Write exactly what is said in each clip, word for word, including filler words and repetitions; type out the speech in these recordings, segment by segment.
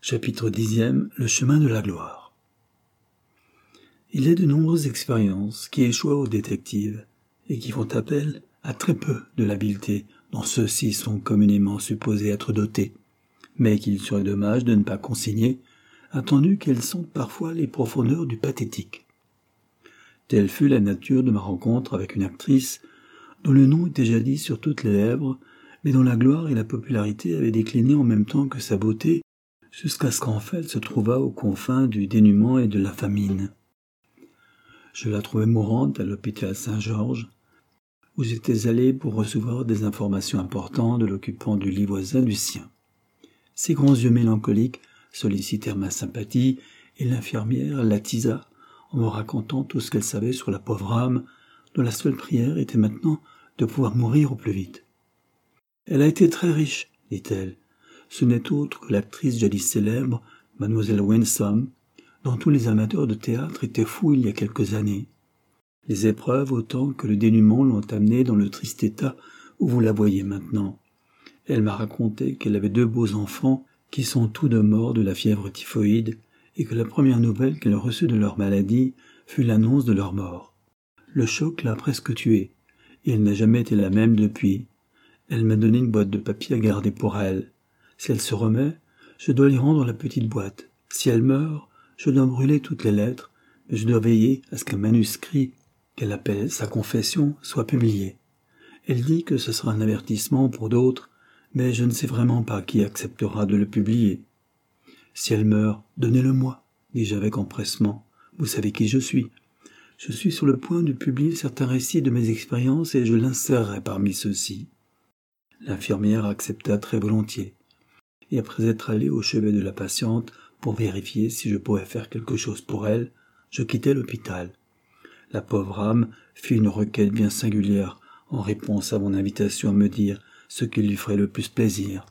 Chapitre dixième. Le chemin de la gloire. Il y a de nombreuses expériences qui échouent aux détectives et qui font appel à très peu de l'habileté dont ceux-ci sont communément supposés être dotés, mais qu'il serait dommage de ne pas consigner, attendu qu'elles sont parfois les profondeurs du pathétique. Telle fut la nature de ma rencontre avec une actrice dont le nom était jadis sur toutes les lèvres, mais dont la gloire et la popularité avaient décliné en même temps que sa beauté, jusqu'à ce qu'en fait elle se trouvât aux confins du dénuement et de la famine. Je la trouvais mourante à l'hôpital Saint-Georges, où j'étais allé pour recevoir des informations importantes de l'occupant du lit voisin du sien. Ses grands yeux mélancoliques sollicitèrent ma sympathie, et l'infirmière l'attisa en me racontant tout ce qu'elle savait sur la pauvre âme, dont la seule prière était maintenant de pouvoir mourir au plus vite. « Elle a été très riche, dit-elle. Ce n'est autre que l'actrice jadis célèbre, mademoiselle Winsome, dont tous les amateurs de théâtre étaient fous il y a quelques années. Les épreuves autant que le dénuement l'ont amenée dans le triste état où vous la voyez maintenant. Elle m'a raconté qu'elle avait deux beaux enfants qui sont tous deux morts de la fièvre typhoïde et que la première nouvelle qu'elle reçut de leur maladie fut l'annonce de leur mort. Le choc l'a presque tuée, et elle n'a jamais été la même depuis. Elle m'a donné une boîte de papier à garder pour elle. Si elle se remet, je dois lui rendre la petite boîte. Si elle meurt, je dois brûler toutes les lettres, mais je dois veiller à ce qu'un manuscrit, qu'elle appelle sa confession, soit publié. Elle dit que ce sera un avertissement pour d'autres, mais je ne sais vraiment pas qui acceptera de le publier. Si elle meurt, donnez-le-moi, dis-je avec empressement. Vous savez qui je suis. Je suis sur le point de publier certains récits de mes expériences et je l'insérerai parmi ceux-ci. L'infirmière accepta très volontiers, et après être allé au chevet de la patiente pour vérifier si je pouvais faire quelque chose pour elle, je quittai l'hôpital. La pauvre âme fit une requête bien singulière en réponse à mon invitation à me dire ce qui lui ferait le plus plaisir.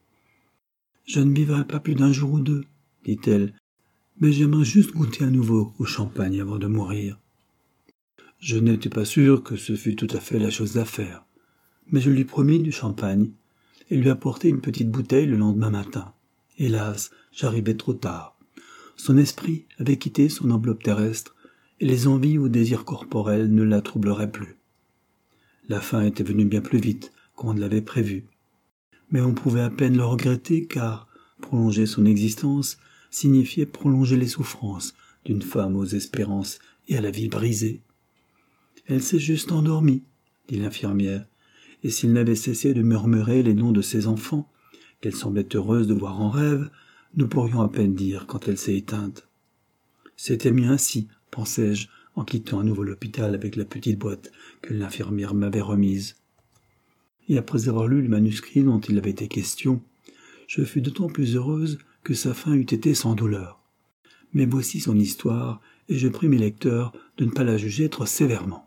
« Je ne vivrai pas plus d'un jour ou deux, dit-elle, mais j'aimerais juste goûter à nouveau au champagne avant de mourir. » Je n'étais pas sûr que ce fût tout à fait la chose à faire, mais je lui promis du champagne et lui apportai une petite bouteille le lendemain matin. Hélas, j'arrivai trop tard. Son esprit avait quitté son enveloppe terrestre et les envies ou désirs corporels ne la troubleraient plus. La fin était venue bien plus vite qu'on ne l'avait prévu. Mais on pouvait à peine le regretter car prolonger son existence signifiait prolonger les souffrances d'une femme aux espérances et à la vie brisée. « Elle s'est juste endormie, » dit l'infirmière, et s'il n'avait cessé de murmurer les noms de ses enfants, qu'elle semblait heureuse de voir en rêve, nous pourrions à peine dire quand elle s'est éteinte. C'était mieux ainsi, pensai-je, en quittant à nouveau l'hôpital avec la petite boîte que l'infirmière m'avait remise. Et après avoir lu le manuscrit dont il avait été question, je fus d'autant plus heureuse que sa fin eût été sans douleur. Mais voici son histoire, et je prie mes lecteurs de ne pas la juger trop sévèrement.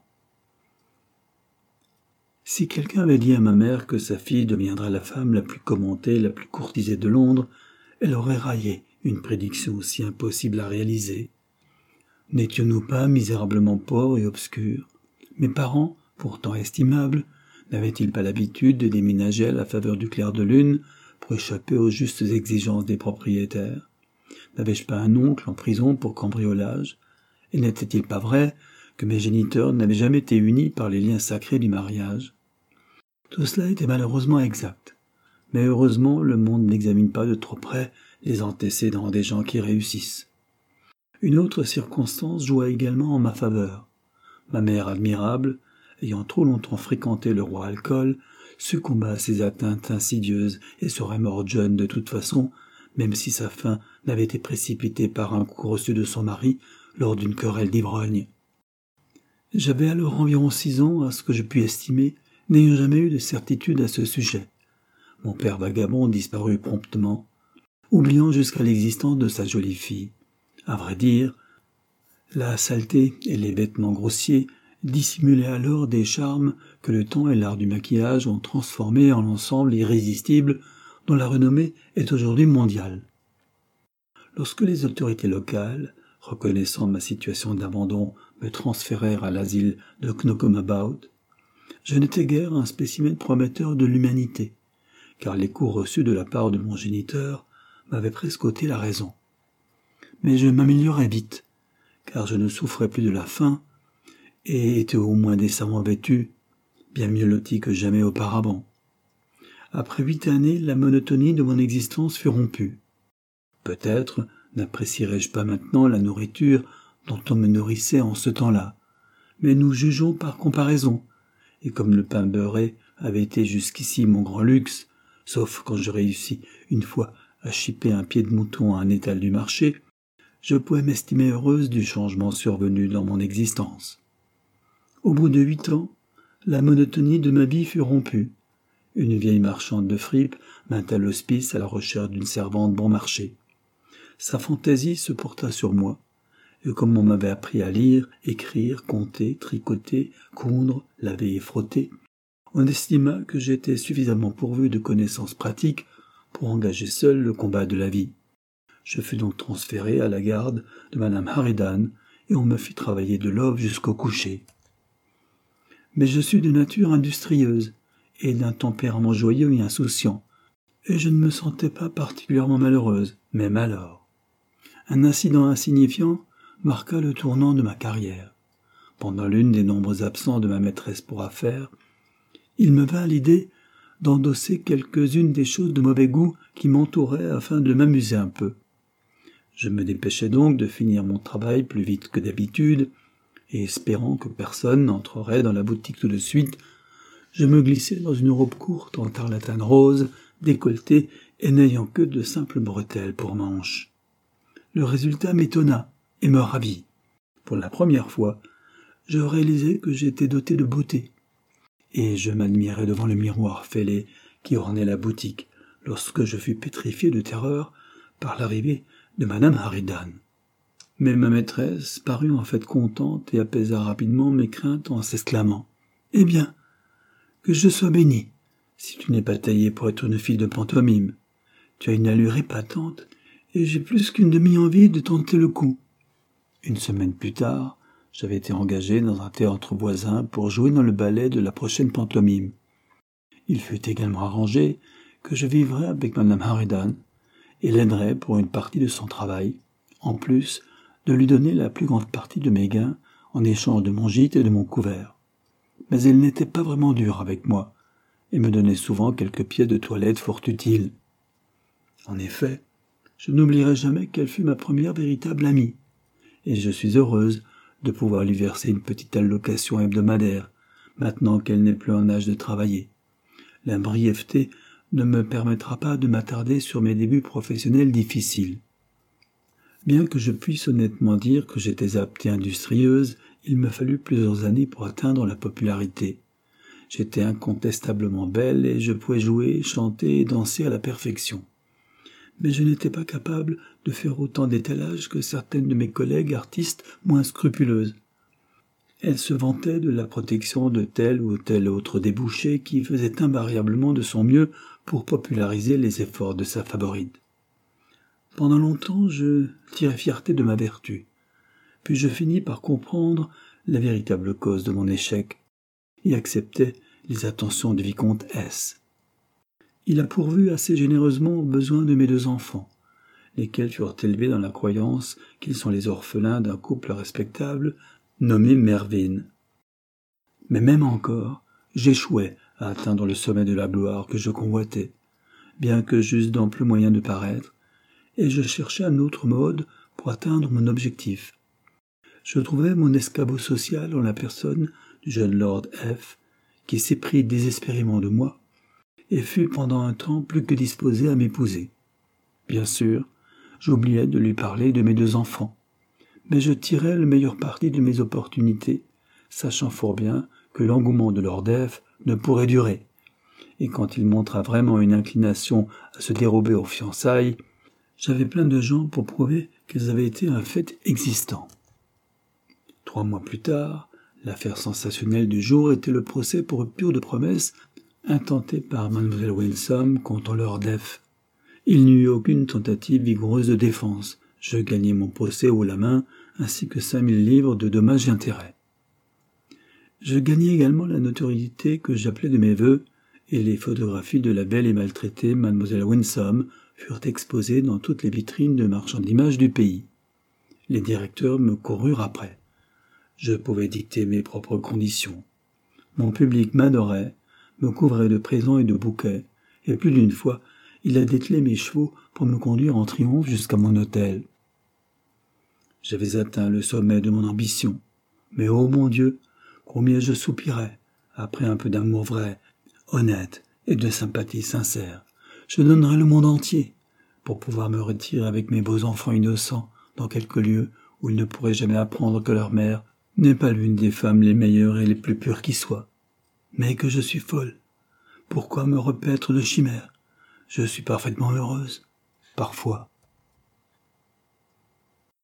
Si quelqu'un avait dit à ma mère que sa fille deviendrait la femme la plus commentée, la plus courtisée de Londres, elle aurait raillé une prédiction aussi impossible à réaliser. N'étions-nous pas misérablement pauvres et obscurs? Mes parents, pourtant estimables, n'avaient-ils pas l'habitude de déménager à la faveur du clair de lune pour échapper aux justes exigences des propriétaires? N'avais-je pas un oncle en prison pour cambriolage? Et n'était-il pas vrai que mes géniteurs n'avaient jamais été unis par les liens sacrés du mariage? Tout cela était malheureusement exact, mais heureusement le monde n'examine pas de trop près les antécédents des gens qui réussissent. Une autre circonstance joua également en ma faveur. Ma mère admirable, ayant trop longtemps fréquenté le roi alcool, succomba à ses atteintes insidieuses et serait morte jeune de toute façon, même si sa fin n'avait été précipitée par un coup reçu de son mari lors d'une querelle d'ivrogne. J'avais alors environ six ans, à ce que je puis estimer, n'ayant jamais eu de certitude à ce sujet. Mon père vagabond disparut promptement, oubliant jusqu'à l'existence de sa jolie fille. À vrai dire, la saleté et les vêtements grossiers dissimulaient alors des charmes que le temps et l'art du maquillage ont transformés en l'ensemble irrésistible dont la renommée est aujourd'hui mondiale. Lorsque les autorités locales, reconnaissant ma situation d'abandon, me transférèrent à l'asile de Knockomabout, je n'étais guère un spécimen prometteur de l'humanité, car les coups reçus de la part de mon géniteur m'avait presque ôté la raison. Mais je m'améliorais vite, car je ne souffrais plus de la faim, et étais au moins décemment vêtu, bien mieux loti que jamais auparavant. Après huit années, la monotonie de mon existence fut rompue. Peut-être n'apprécierais-je pas maintenant la nourriture dont on me nourrissait en ce temps-là, mais nous jugeons par comparaison, et comme le pain beurré avait été jusqu'ici mon grand luxe, sauf quand je réussis une fois à chipper un pied de mouton à un étal du marché, je pouvais m'estimer heureuse du changement survenu dans mon existence. Au bout de huit ans, la monotonie de ma vie fut rompue. Une vieille marchande de fripes vint à l'hospice à la recherche d'une servante bon marché. Sa fantaisie se porta sur moi, et comme on m'avait appris à lire, écrire, compter, tricoter, coudre, laver et frotter, on estima que j'étais suffisamment pourvu de connaissances pratiques pour engager seul le combat de la vie. Je fus donc transféré à la garde de madame Harridan, et on me fit travailler de l'aube jusqu'au coucher. Mais je suis de nature industrieuse, et d'un tempérament joyeux et insouciant, et je ne me sentais pas particulièrement malheureuse, même alors. Un incident insignifiant marqua le tournant de ma carrière. Pendant l'une des nombreux absents de ma maîtresse pour affaires, il me vint l'idée d'endosser quelques-unes des choses de mauvais goût qui m'entouraient afin de m'amuser un peu. Je me dépêchai donc de finir mon travail plus vite que d'habitude, et espérant que personne n'entrerait dans la boutique tout de suite, je me glissai dans une robe courte en tarlatane rose, décolletée et n'ayant que de simples bretelles pour manches. Le résultat m'étonna et me ravit. Pour la première fois, je réalisai que j'étais doté de beauté, et je m'admirai devant le miroir fêlé qui ornait la boutique lorsque je fus pétrifié de terreur par l'arrivée de madame Harridan. Mais ma maîtresse parut en fait contente et apaisa rapidement mes craintes en s'exclamant « Eh bien, que je sois bénie, si tu n'es pas taillée pour être une fille de pantomime. Tu as une allure épatante, et j'ai plus qu'une demi-envie de tenter le coup. » Une semaine plus tard, j'avais été engagé dans un théâtre voisin pour jouer dans le ballet de la prochaine pantomime. Il fut également arrangé que je vivrais avec madame Harridan et l'aiderais pour une partie de son travail, en plus de lui donner la plus grande partie de mes gains en échange de mon gîte et de mon couvert. Mais elle n'était pas vraiment dure avec moi, et me donnait souvent quelques pièces de toilette fort utiles. En effet, je n'oublierai jamais qu'elle fut ma première véritable amie, et je suis heureuse de pouvoir lui verser une petite allocation hebdomadaire, maintenant qu'elle n'est plus en âge de travailler. La brièveté ne me permettra pas de m'attarder sur mes débuts professionnels difficiles. Bien que je puisse honnêtement dire que j'étais apte et industrieuse, il me fallut plusieurs années pour atteindre la popularité. J'étais incontestablement belle et je pouvais jouer, chanter et danser à la perfection. Mais je n'étais pas capable de faire autant d'étalage que certaines de mes collègues artistes moins scrupuleuses. Elle se vantait de la protection de tel ou tel autre débouché qui faisait invariablement de son mieux pour populariser les efforts de sa favorite. Pendant longtemps, je tirais fierté de ma vertu, puis je finis par comprendre la véritable cause de mon échec et acceptais les attentions du vicomte S. Il a pourvu assez généreusement aux besoins de mes deux enfants, lesquels furent élevés dans la croyance qu'ils sont les orphelins d'un couple respectable nommé Mervyn. Mais même encore, j'échouais à atteindre le sommet de la gloire que je convoitais, bien que j'eusse d'amples moyens de paraître, et je cherchais un autre mode pour atteindre mon objectif. Je trouvais mon escabeau social en la personne du jeune Lord F, qui s'éprit désespérément de moi, et fut pendant un temps plus que disposé à m'épouser. Bien sûr, j'oubliais de lui parler de mes deux enfants, mais je tirais le meilleur parti de mes opportunités, sachant fort bien que l'engouement de Lord F ne pourrait durer, et quand il montra vraiment une inclination à se dérober aux fiançailles, j'avais plein de gens pour prouver qu'elles avaient été un fait existant. Trois mois plus tard, l'affaire sensationnelle du jour était le procès pour rupture de promesse intenté par mademoiselle Winsome contre Lord F. Il n'y eut aucune tentative vigoureuse de défense. Je gagnai mon procès haut la main, ainsi que cinq mille livres de dommages et intérêts. Je gagnai également la notoriété que j'appelais de mes vœux, et les photographies de la belle et maltraitée mademoiselle Winsome furent exposées dans toutes les vitrines de marchands d'images du pays. Les directeurs me coururent après. Je pouvais dicter mes propres conditions. Mon public m'adorait, me couvrait de présents et de bouquets, et plus d'une fois, il a dételé mes chevaux pour me conduire en triomphe jusqu'à mon hôtel. J'avais atteint le sommet de mon ambition, mais ô mon Dieu, combien je soupirais, après un peu d'amour vrai, honnête et de sympathie sincère. Je donnerais le monde entier pour pouvoir me retirer avec mes beaux enfants innocents dans quelque lieu où ils ne pourraient jamais apprendre que leur mère n'est pas l'une des femmes les meilleures et les plus pures qui soient. Mais que je suis folle. Pourquoi me repaître de chimères? Je suis parfaitement heureuse. Parfois.